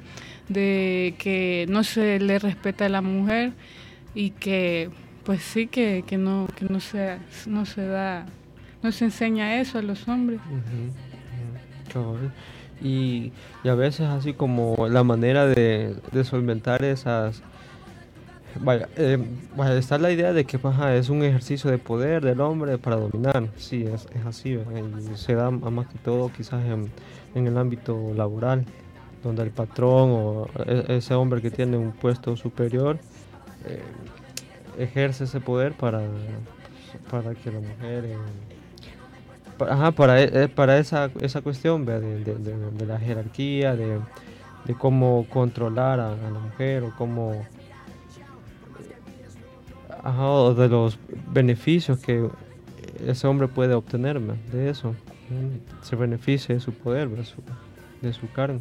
de que no se le respeta a la mujer y que pues sí, que, que, no, que no, se, no se da, no se enseña eso a los hombres. Uh-huh. Uh-huh. Y, y a veces así como la manera de, de solventar esas, vaya, eh, vaya, está la idea de que ajá, es un ejercicio de poder del hombre para dominar, sí, es, es así, ¿verdad? Y se da más que todo quizás en, en el ámbito laboral, donde el patrón o ese hombre que tiene un puesto superior eh, ejerce ese poder para, para que la mujer... Eh, Ajá, para, para esa, esa cuestión de, de, de, de la jerarquía, de, de cómo controlar a, a la mujer o cómo, ajá, o de los beneficios que ese hombre puede obtener de eso, se beneficia de su poder, de su, de su cargo.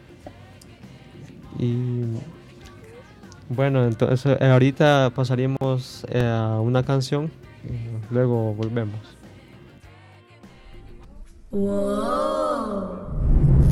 Y bueno, entonces ahorita pasaríamos a una canción y luego volvemos. Wow.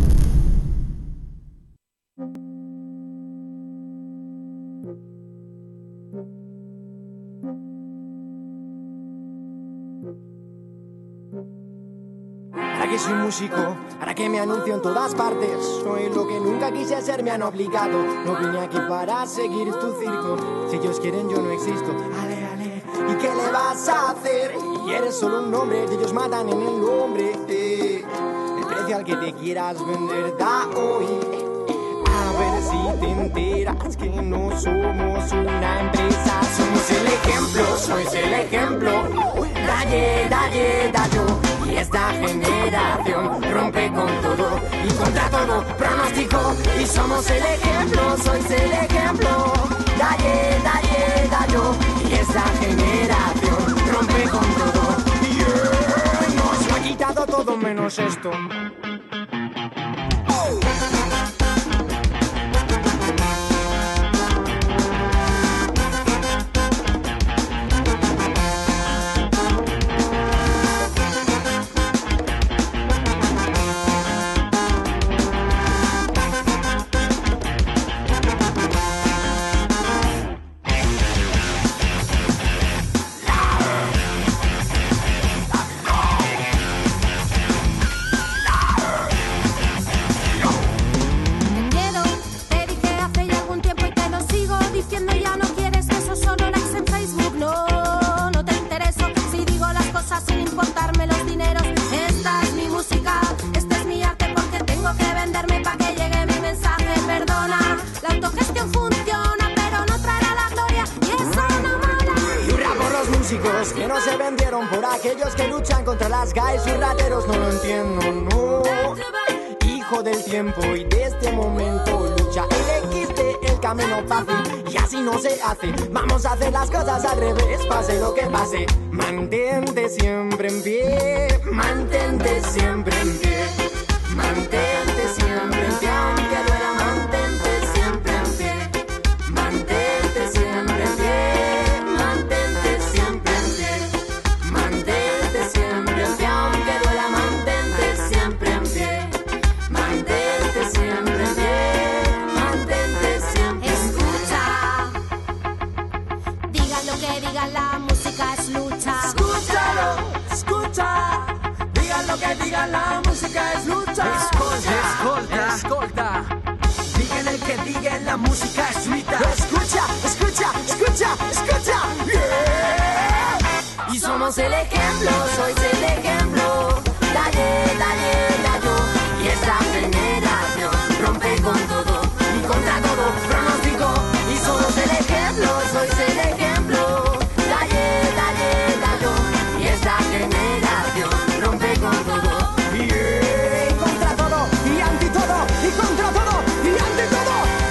Ahora que soy músico, ahora que me anuncio en todas partes, soy lo que nunca quise ser, me han obligado. No vine aquí para seguir tu circo, si ellos quieren yo no existo. Ale, ale, ¿y qué le vas a hacer? Y eres solo un nombre, y ellos matan en el nombre. Eh, el precio al que te quieras vender da hoy. A ver si te enteras que no somos una empresa, somos el ejemplo, sois el ejemplo. Dalle, dalle, dallo. Y esta generación rompe con todo y contra todo pronóstico. Y somos el ejemplo, sois el ejemplo. Dalle, dalle, dallo. Y esta generación rompe con todo. Yeah, nos lo ha quitado todo menos esto. cosas sin importarme los dineros. Esta es mi música, este es mi arte, porque tengo que venderme para que llegue mi mensaje. Perdona, la autogestión funciona, pero no traerá la gloria y eso no mola. Y hurra por los músicos que no se vendieron, por aquellos que luchan contra las gays y rateros. No lo entiendo, no. Hijo del tiempo y de este momento lucha, elegiste el camino fácil y así no se hace. Vamos a hacer las cosas al revés, pase lo que pase. Mantente siempre en pie, mantente siempre en pie, mantente siempre en pie, aunque duela, mantente siempre en pie, mantente siempre en pie, mantente siempre en pie, mantente siempre en pie, aunque duela, mantente siempre en pie, mantente siempre en pie, mantente siempre. Escucha, digan lo que digan, la música es lucha. Escúchalo, escucha, digan lo que digan, la música es lucha. Escolta, escolta, escolta. Digan el que digan, la música es lucha. Escucha, escucha, escucha, escucha. Yeah. Y somos el ejemplo, sois el ejemplo. Dale, dale, dale. Y esta generación rompe con todo y contra todo pronóstico. Y somos el ejemplo, sois el ejemplo. Dale, dale, dale. Y esta generación rompe con todo. Yeah. Y contra todo y anti todo. Y contra todo y anti todo.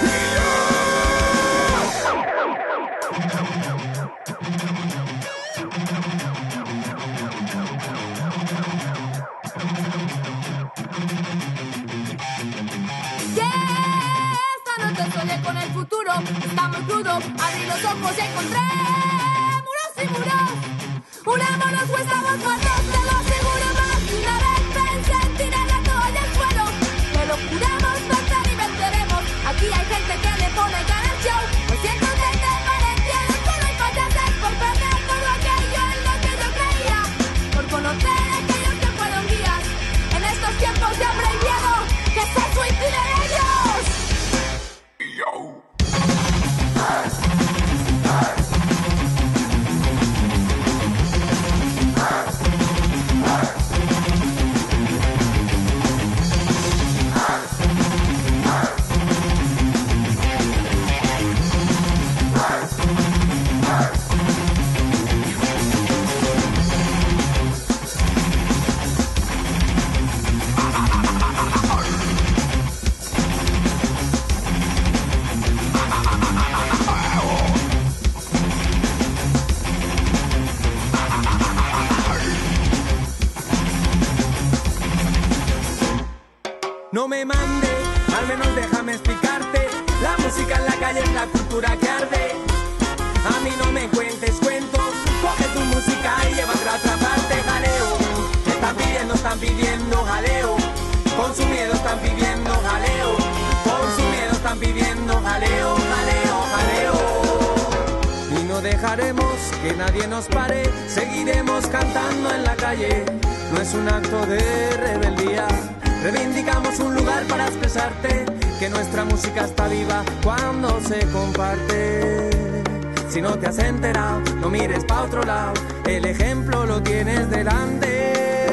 Soñé con el futuro, está muy crudo. Abrí los ojos y encontré muros y muros. Unámonos o estamos muertos, te lo aseguro más. Una vez pensé en tirar la toalla al suelo. Te lo juramos, pasar y venceremos. Aquí hay gente que le pone cara al show. Hoy siento que te parecieron solo hay payases por perder todo aquello en lo que yo creía. Por conocer a aquellos que fueron guías. En estos tiempos de hambre y miedo, que se suiciden ellos. No me mande, al menos déjame explicarte. La música en la calle es la cultura que arde. A mí no me cuentes cuentos. Coge tu música y llévatela a otra parte, jaleo. Están pidiendo, están pidiendo jaleo. Con su miedo están pidiendo jaleo. Con su miedo están pidiendo jaleo, jaleo, jaleo. Y no dejaremos que nadie nos pare. Seguiremos cantando en la calle. No es un acto de rebeldía. Reivindicamos un lugar para expresarte, que nuestra música está viva cuando se comparte. Si no te has enterado, no mires pa' otro lado, el ejemplo lo tienes delante.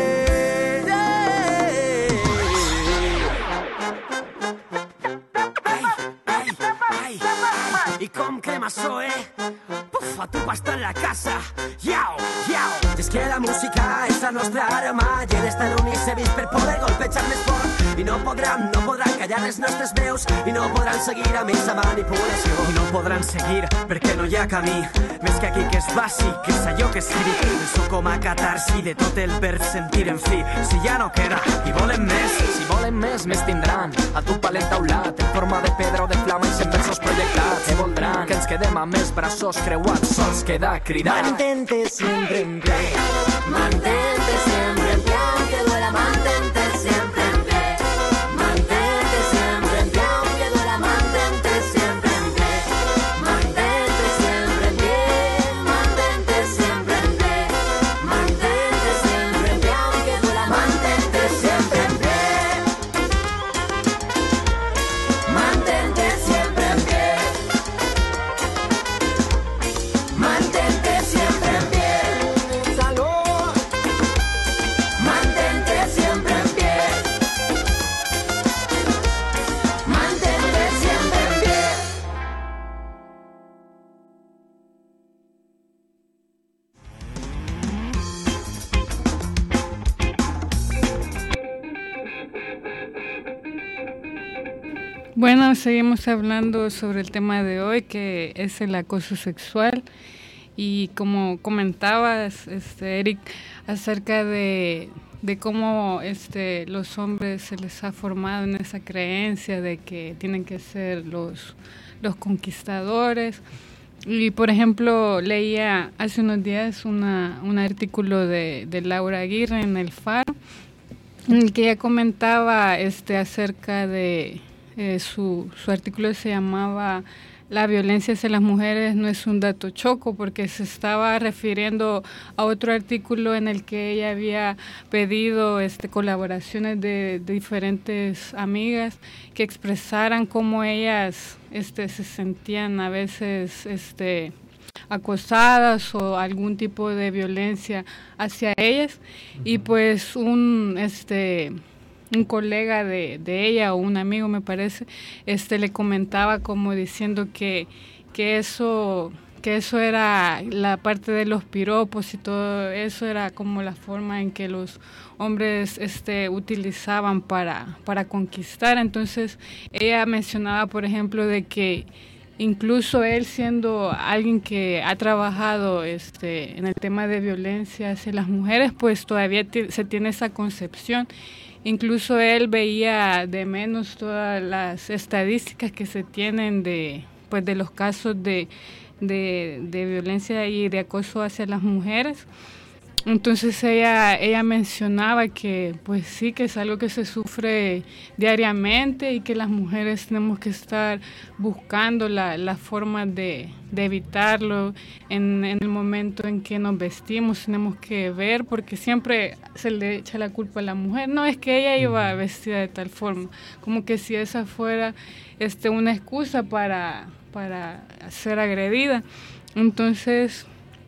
Ai, ai, ai, i com crema Zoe, puf, a tu pasta en la casa, iau, iau. I és que la música és la nostra arma i en este l'únic s'he vist per poder golpejar més fort. I no podran, no podran callar les nostres veus i no podran seguir amb aquesta manipulació. I no podran seguir perquè no hi ha camí més que aquí que és bàsic, que és allò que escric. Penso com a catarsi de tot el verb sentir en fi. Si ja no queda i volen més, si volen més, més tindran. A tu palet taulat, en forma de pedra o de flama i cent versos projectats. Que voldran que ens quedem amb els braços creuats, sols queda cridar. Mantente siempre en pie, Mantente siempre en pie, aunque duela, mantente siempre en pie. Mantente siempre en pie, aunque duela, mantente siempre en pie. Mantente siempre en pie, mantente siempre en pie. Mantente siempre en pie, aunque duela, mantente siempre en pie. Mantente siempre en pie. Mantente siempre en pie. salud, Bueno, seguimos hablando sobre el tema de hoy, que es el acoso sexual. Y como comentabas, este, Eric, acerca de, de cómo este, los hombres se les ha formado en esa creencia de que tienen que ser los, los conquistadores. Y, por ejemplo, leía hace unos días una, un artículo de, de Laura Aguirre en El Faro, en el que ella comentaba este, acerca de eh, su, su artículo se llamaba "La violencia hacia las mujeres no es un dato choco", porque se estaba refiriendo a otro artículo en el que ella había pedido este, colaboraciones de, de diferentes amigas que expresaran cómo ellas este, se sentían a veces este, acosadas o algún tipo de violencia hacia ellas. Uh-huh. Y pues un este un colega de, de ella o un amigo, me parece, este le comentaba como diciendo que, que eso que eso era la parte de los piropos y todo eso era como la forma en que los hombres este utilizaban para, para conquistar. Entonces ella mencionaba, por ejemplo, de que incluso él, siendo alguien que ha trabajado este en el tema de violencia hacia las mujeres, pues todavía t- se tiene esa concepción. Incluso él veía de menos todas las estadísticas que se tienen de, pues, de los casos de, de, de violencia y de acoso hacia las mujeres. Entonces ella ella mencionaba que pues sí, que es algo que se sufre diariamente y que las mujeres tenemos que estar buscando la, la forma de, de evitarlo. En, en el momento en que nos vestimos tenemos que ver, porque siempre se le echa la culpa a la mujer. No, es que ella iba vestida de tal forma, como que si esa fuera este una excusa para, para ser agredida. Entonces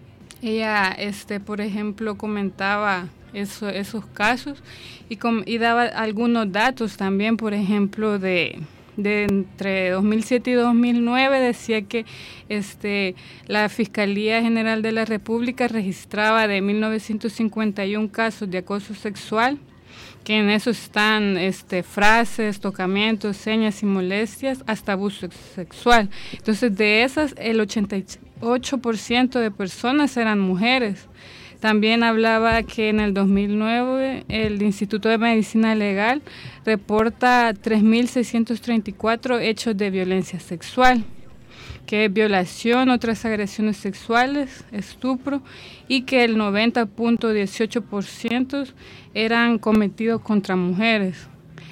ella, este, por ejemplo, comentaba eso, esos casos y, com- y daba algunos datos también, por ejemplo, de, de entre dos mil siete y dos mil nueve, decía que este, la Fiscalía General de la República registraba de mil novecientos cincuenta y uno casos de acoso sexual, que en eso están este, frases, tocamientos, señas y molestias, hasta abuso sexual. Entonces, de esas, el ochenta y ocho por ciento de personas eran mujeres. También hablaba que en el dos mil nueve el Instituto de Medicina Legal reporta tres mil seiscientos treinta y cuatro hechos de violencia sexual, que es violación, otras agresiones sexuales, estupro, y que el noventa punto dieciocho por ciento eran cometidos contra mujeres.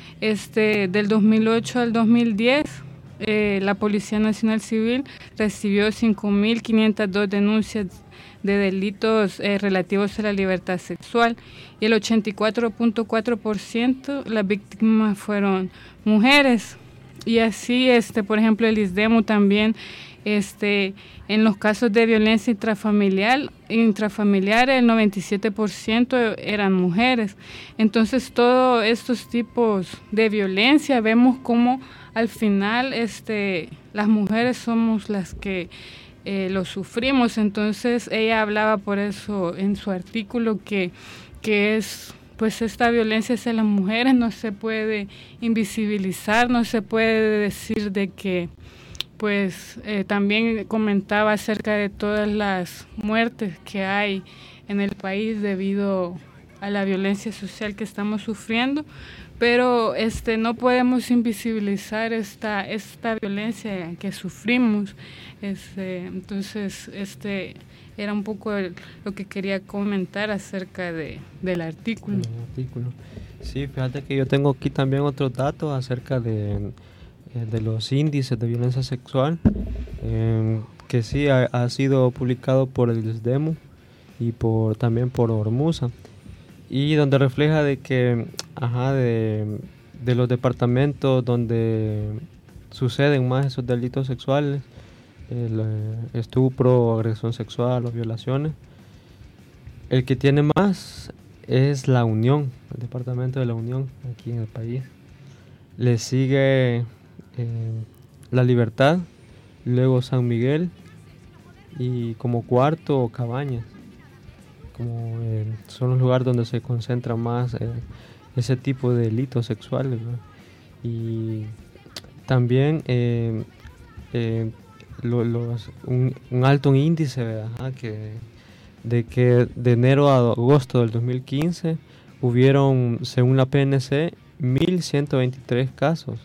Este, del dos mil ocho al dos mil diez, eh, la Policía Nacional Civil recibió cinco mil quinientas dos denuncias de delitos eh, relativos a la libertad sexual, y el ochenta y cuatro punto cuatro por ciento las víctimas fueron mujeres. Y así, este, por ejemplo, el ISDEMU también, este, en los casos de violencia intrafamiliar, intrafamiliar el noventa y siete por ciento eran mujeres. Entonces, todos estos tipos de violencia, vemos como al final este, las mujeres somos las que eh, lo sufrimos. Entonces, ella hablaba por eso en su artículo que, que es... pues esta violencia hacia las mujeres no se puede invisibilizar, no se puede decir de que, pues eh, también comentaba acerca de todas las muertes que hay en el país debido a la violencia social que estamos sufriendo, pero este no podemos invisibilizar esta esta violencia que sufrimos. Este, entonces este era un poco el, lo que quería comentar acerca de, del artículo. El artículo. Sí, fíjate que yo tengo aquí también otros datos acerca de, de los índices de violencia sexual, eh, que sí ha, ha sido publicado por el ISDEMU y por también por Ormusa, y donde refleja de que ajá, de, de los departamentos donde suceden más esos delitos sexuales, el eh, estupro, agresión sexual o violaciones, el que tiene más es la Unión, el departamento de la Unión aquí en el país. Le sigue eh, La Libertad, luego San Miguel y como cuarto Cabañas, como eh, son los lugares donde se concentra más eh, ese tipo de delitos sexuales, ¿no? Y también eh, eh, lo, los, un, un alto índice, ¿verdad? Que, de que de enero a agosto del dos mil quince hubieron, según la P N C, mil ciento veintitrés casos.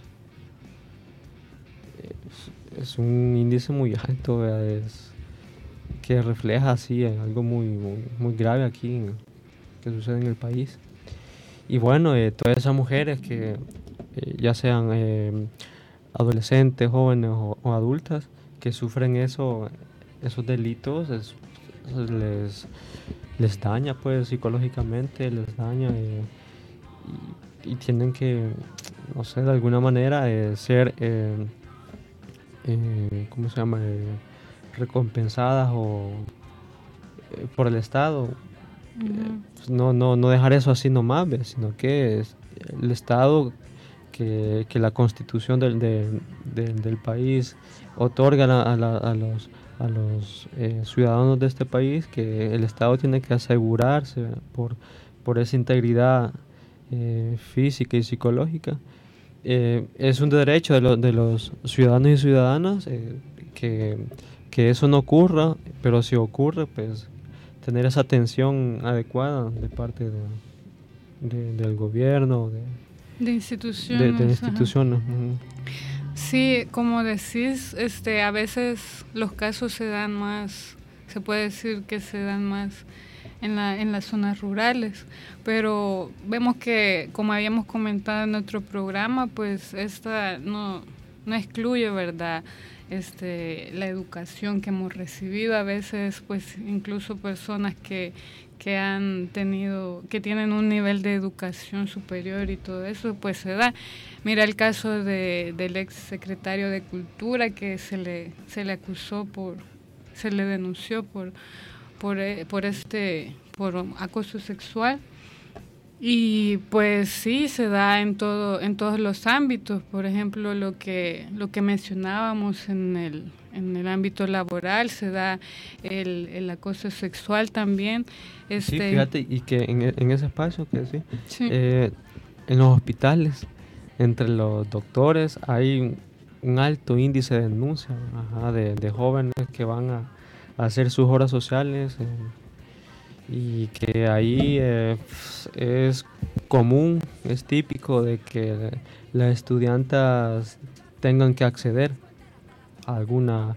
Es, es un índice muy alto, ¿verdad? Es, que refleja así algo muy, muy, muy grave aquí en, que sucede en el país. Y bueno, eh, todas esas mujeres que eh, ya sean eh, adolescentes, jóvenes o, o adultas que sufren eso, esos delitos, es, les, les daña pues psicológicamente, les daña eh, y, y tienen que, no sé, de alguna manera eh, ser, eh, eh, ¿cómo se llama? Eh, recompensadas o eh, por el Estado. Uh-huh. eh, pues no, no, no dejar eso así nomás, ¿ves? Sino que es el Estado que, que la Constitución del, de, de, del país otorga a, la, a los, a los eh, ciudadanos de este país, que el Estado tiene que asegurarse por, por esa integridad eh, física y psicológica. Eh, es un derecho de, lo, de los ciudadanos y ciudadanas eh, que, que eso no ocurra, pero si ocurre, pues tener esa atención adecuada de parte de, de, del gobierno, de, de instituciones. De, de instituciones. Sí, como decís, este, a veces los casos se dan más, se puede decir que se dan más en, la, en las zonas rurales, pero vemos que, como habíamos comentado en otro programa, pues esta no, no excluye, ¿verdad?, este, la educación que hemos recibido. A veces, pues, incluso personas que, que han tenido, que tienen un nivel de educación superior y todo eso, pues se da. Mira el caso de, del ex secretario de Cultura, que se le, se le acusó por, se le denunció por, por, por este, por acoso sexual. Y pues sí, se da en todo, en todos los ámbitos. Por ejemplo, lo que, lo que mencionábamos en el, en el ámbito laboral, se da el, el acoso sexual también. Este, sí, fíjate, y que en, en ese espacio, que sí, sí. Eh, en los hospitales, entre los doctores, hay un, un alto índice de denuncia, ajá, de, de jóvenes que van a, a hacer sus horas sociales, eh, y que ahí eh, es común, es típico de que las estudiantas tengan que acceder a alguna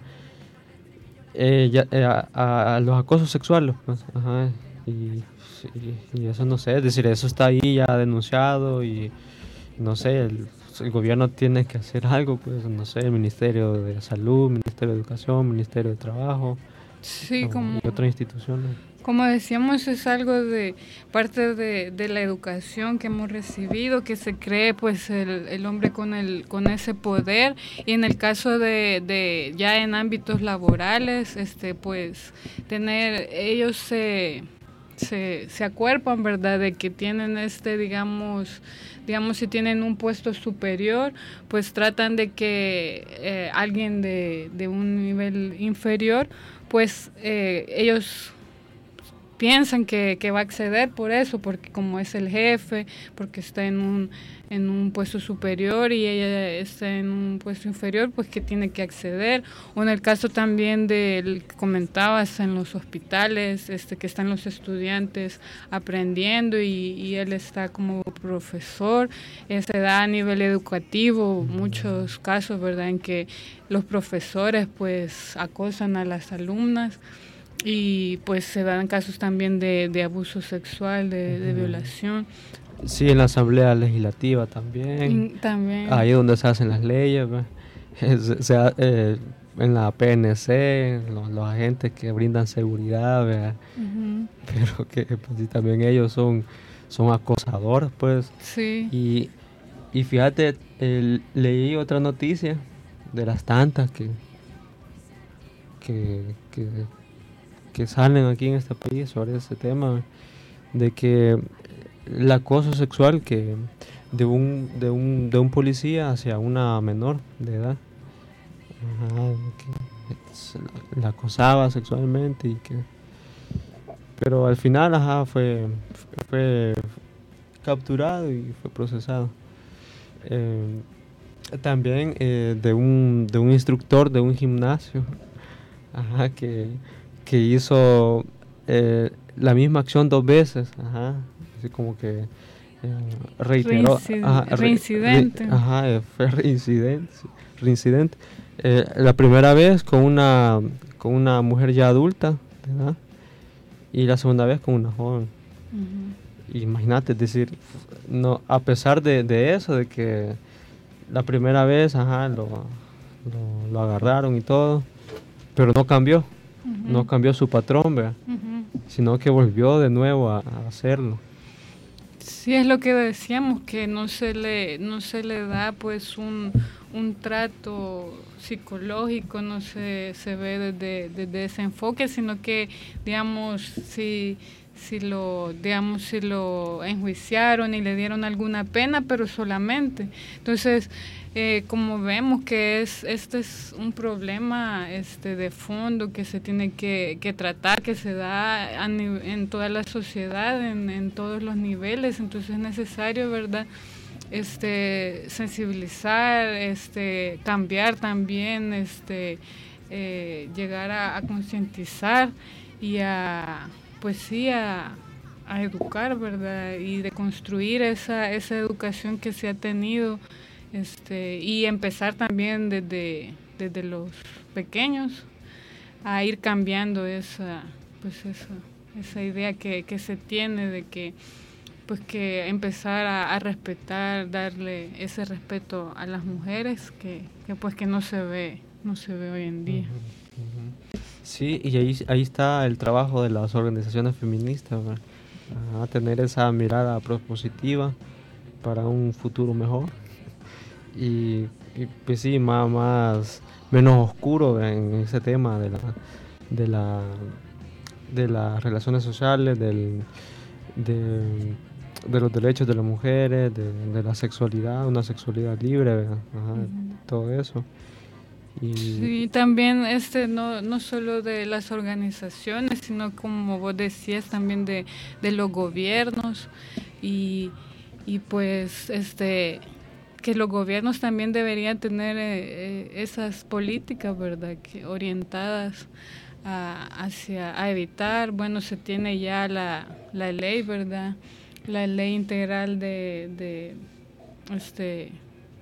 eh, ya, eh, a, a los acosos sexuales, pues, ajá, y, y, y eso no sé, es decir, eso está ahí ya denunciado y no sé, el, el gobierno tiene que hacer algo, pues no sé, el Ministerio de Salud, Ministerio de Educación, Ministerio de Trabajo, sí, o, como y otras instituciones. Como decíamos, es algo de parte de, de la educación que hemos recibido, que se cree pues el, el hombre con el con ese poder, y en el caso de, de ya en ámbitos laborales, este pues tener, ellos se, se, se acuerpan, ¿verdad?, de que tienen este, digamos, digamos si tienen un puesto superior, pues tratan de que eh, alguien de, de un nivel inferior, pues eh, ellos piensan que, que va a acceder por eso, porque como es el jefe, porque está en un, en un puesto superior y ella está en un puesto inferior, pues que tiene que acceder. O en el caso también del que comentabas, en los hospitales, este, que están los estudiantes aprendiendo y, y él está como profesor, eh, se da a nivel educativo muchos casos, ¿verdad?, en que los profesores pues acosan a las alumnas. Y pues se dan casos también de, de abuso sexual, de, de violación. Sí, en la Asamblea Legislativa también. Y también. Ahí donde se hacen las leyes, se, se, eh, en la P N C, los, los agentes que brindan seguridad, ¿verdad? Uh-huh. Pero que pues, sí, también ellos son, son acosadores, pues. Sí. Y, y fíjate, el, leí otra noticia de las tantas que... que, que que salen aquí en este país sobre ese tema, de que el acoso sexual que de un de un de un policía hacia una menor de edad, ajá, que la, la acosaba sexualmente y que pero al final ajá fue fue capturado y fue procesado. Eh, también eh, de, un, de un instructor de un gimnasio, ajá, que, que hizo eh, la misma acción dos veces, ajá, así como que eh, reiteró. Reincid- Ajá, re- reincidente. re- ajá, eh, fue reincidente. reincidente. Eh, la primera vez con una, con una mujer ya adulta, ¿verdad? Y la segunda vez con una joven. Ujú. Imagínate, es decir, no, a pesar de, de eso, de que la primera vez, ajá, lo, lo, lo agarraron y todo, pero no cambió, Ujú. no cambió su patrón, ¿verdad? Ujú. Sino que volvió de nuevo a, a hacerlo. Sí, es lo que decíamos, que no se le, no se le da pues un, un trato psicológico, no se, se ve desde, desde ese enfoque, sino que, digamos, si, si lo, digamos, si lo enjuiciaron y le dieron alguna pena, pero solamente. Entonces, eh, como vemos que es este es un problema este de fondo que se tiene que, que tratar, que se da a nive- en toda la sociedad, en, en todos los niveles, entonces es necesario, ¿verdad?, este sensibilizar, este cambiar también, este eh, llegar a, a concientizar y a, pues sí, a, a educar, ¿verdad?, y de construir esa, esa educación que se ha tenido, este y empezar también desde, desde los pequeños a ir cambiando esa, pues esa, esa idea que, que se tiene de que pues que empezar a, a respetar, darle ese respeto a las mujeres que, que pues que no se ve, no se ve hoy en día. Ujú, ujú. Sí, y ahí, ahí está el trabajo de las organizaciones feministas, ¿verdad? A tener esa mirada propositiva para un futuro mejor y, y, pues sí, más, más menos oscuro, ¿verdad?, en ese tema de la de la de las relaciones sociales, del de, de los derechos de las mujeres, de, de la sexualidad, una sexualidad libre, ¿verdad? Ajá, Ujú. todo eso. Y Sí, también este no no solo de las organizaciones, sino como vos decías también de, de los gobiernos y, y pues este que los gobiernos también deberían tener eh, eh, esas políticas, ¿verdad?, que orientadas a, hacia a evitar, bueno, se tiene ya la, la ley, ¿verdad?, la ley integral de, de este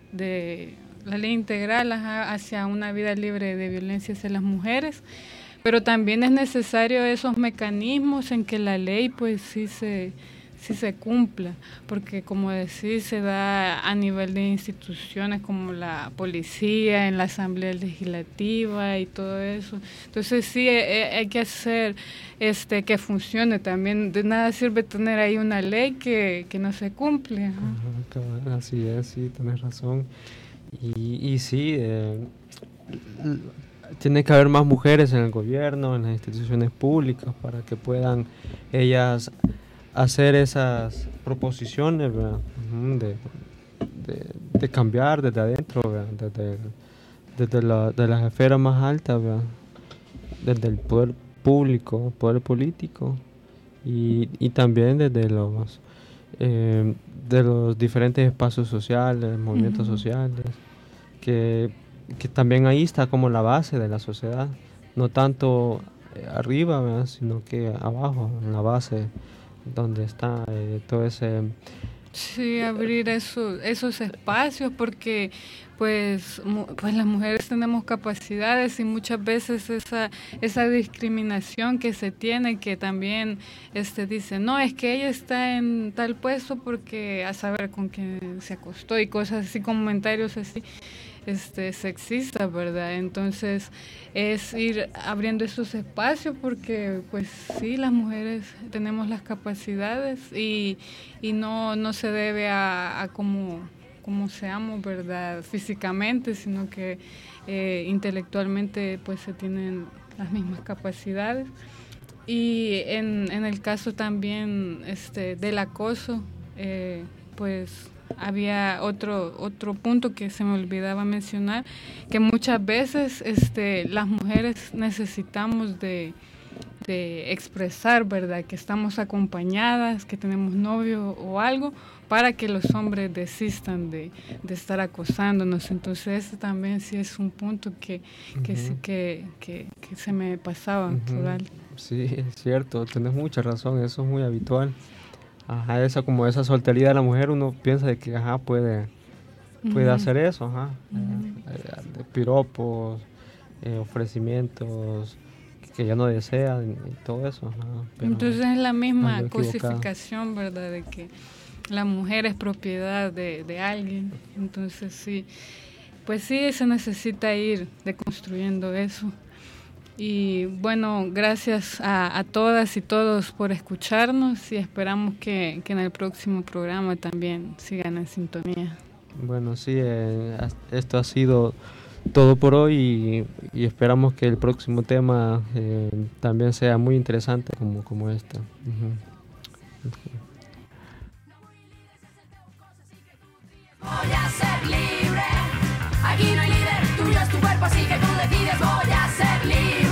de la ley integral, ajá, hacia una vida libre de violencia hacia las mujeres, pero también es necesario esos mecanismos en que la ley pues sí se sí se cumpla, porque como decís, se da a nivel de instituciones como la policía, en la asamblea legislativa y todo eso. Entonces sí, eh, hay que hacer este que funcione también. De nada sirve tener ahí una ley que, que no se cumple. Ajá. ajá, cabal, así es, sí, tenés razón. Y, y sí, eh, l- tiene que haber más mujeres en el gobierno, en las instituciones públicas, para que puedan ellas hacer esas proposiciones, ¿verdad?, Ujú, de, de, de cambiar desde adentro, ¿verdad?, desde, desde la, de las esferas más altas, ¿verdad?, desde el poder público, poder político y, y también desde los eh, de los diferentes espacios sociales, movimientos Ujú. sociales, que, que también ahí está como la base de la sociedad, no tanto eh, arriba, ¿verdad?, sino que abajo, en la base, donde está eh, todo ese... Sí, abrir esos esos espacios porque pues mu- pues las mujeres tenemos capacidades y muchas veces esa esa discriminación que se tiene, que también este dice, no, es que ella está en tal puesto porque a saber con quién se acostó y cosas así, comentarios así este sexistas, ¿verdad? Entonces es ir abriendo esos espacios porque pues sí, las mujeres tenemos las capacidades y, y no, no se debe a, a cómo, cómo seamos, ¿verdad?, físicamente, sino que eh, intelectualmente pues se tienen las mismas capacidades. Y en, en el caso también este del acoso, eh, pues había otro otro punto que se me olvidaba mencionar, que muchas veces este las mujeres necesitamos de, de expresar, ¿verdad? Que estamos acompañadas, que tenemos novio o algo, para que los hombres desistan de, de estar acosándonos. Entonces, ese también sí es un punto que, que, uh-huh. sí, que, que, que se me pasaba, uh-huh. por alto. Sí, es cierto, tienes mucha razón, eso es muy habitual. Ajá, esa como esa soltería de la mujer, uno piensa de que, ajá, puede, puede uh-huh. hacer eso, ajá. Uh-huh. Eh, de piropos, eh, ofrecimientos que ya no desean y todo eso. Ajá, entonces es la misma cosificación, ¿verdad? De que la mujer es propiedad de, de alguien. Entonces sí, pues sí se necesita ir deconstruyendo eso. Y bueno, gracias a, a todas y todos por escucharnos y esperamos que, que en el próximo programa también sigan en sintonía. Bueno, sí, eh, esto ha sido todo por hoy y, y esperamos que el próximo tema eh, también sea muy interesante como, como este. Uh-huh. Okay. Voy a ser libre, aquí no hay líder, tuyo es tu cuerpo, así que tú decides, voy a ser libre.